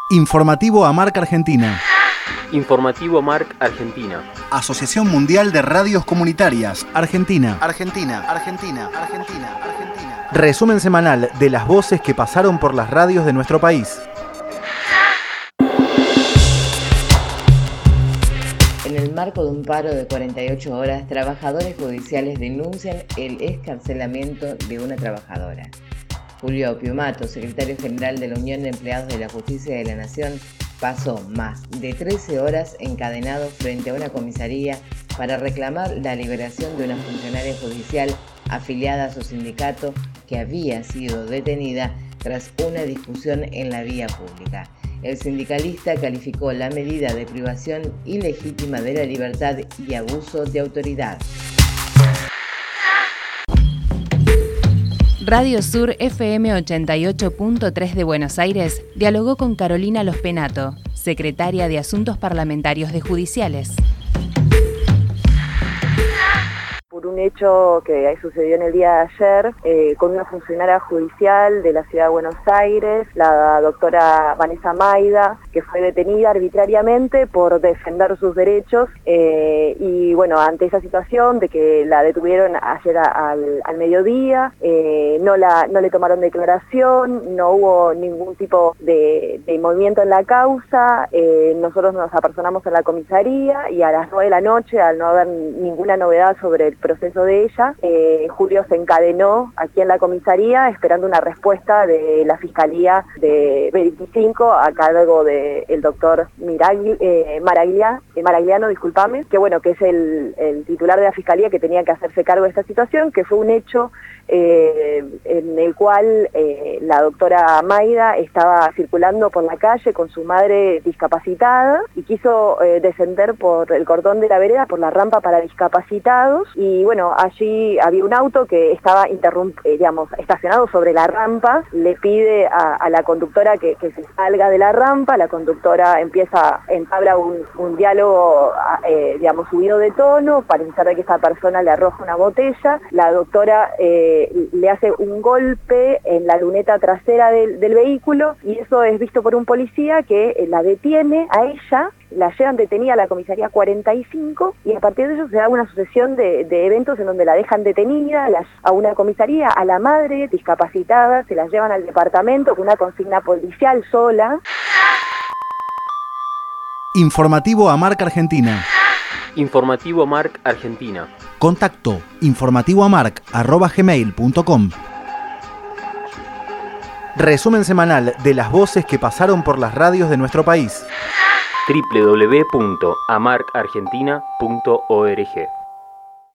Informativo AMARC Argentina. Informativo AMARC Argentina. Asociación Mundial de Radios Comunitarias. Argentina. Argentina. Resumen semanal de las voces que pasaron por las radios de nuestro país. En el marco de un paro de 48 horas, trabajadores judiciales denuncian el excarcelamiento de una trabajadora. Julio Piumato, secretario general de la Unión de Empleados de la Justicia de la Nación, pasó más de 13 horas encadenado frente a una comisaría para reclamar la liberación de una funcionaria judicial afiliada a su sindicato que había sido detenida tras una discusión en la vía pública. El sindicalista calificó la medida de privación ilegítima de la libertad y abuso de autoridad. Radio Sur FM 88.3 de Buenos Aires dialogó con Carolina Lospenato, secretaria de Asuntos Parlamentarios de Judiciales. Por un hecho que sucedió en el día de ayer con una funcionaria judicial de la Ciudad de Buenos Aires, la doctora Vanessa Maida, que fue detenida arbitrariamente por defender sus derechos y bueno, ante esa situación de que la detuvieron ayer al mediodía, no le tomaron declaración, no hubo ningún tipo de movimiento en la causa, nosotros nos apersonamos en la comisaría y a las 9 de la noche, al no haber ninguna novedad sobre el proceso de ella, Julio se encadenó aquí en la comisaría esperando una respuesta de la Fiscalía de B25 a cargo del doctor Maragliano, que bueno, que es el titular de la Fiscalía que tenía que hacerse cargo de esta situación, que fue un hecho en el cual la doctora Maida estaba circulando por la calle con su madre discapacitada y quiso descender por el cordón de la vereda, por la rampa para discapacitados, y bueno, allí había un auto que estaba estacionado sobre la rampa, le pide a la conductora que se salga de la rampa, la conductora entabla un diálogo subido de tono, para intentar que esta persona le arroja una botella, la doctora le hace un golpe en la luneta trasera del vehículo y eso es visto por un policía que la detiene a ella, la llevan detenida a la comisaría 45 y a partir de eso se da una sucesión de eventos en donde la dejan detenida a una comisaría, a la madre discapacitada, se la llevan al departamento con una consigna policial sola. Informativo AMARC Argentina. Informativo AMARC Argentina. Contacto informativoamarc@gmail.com. Resumen semanal de las voces que pasaron por las radios de nuestro país. www.amarcargentina.org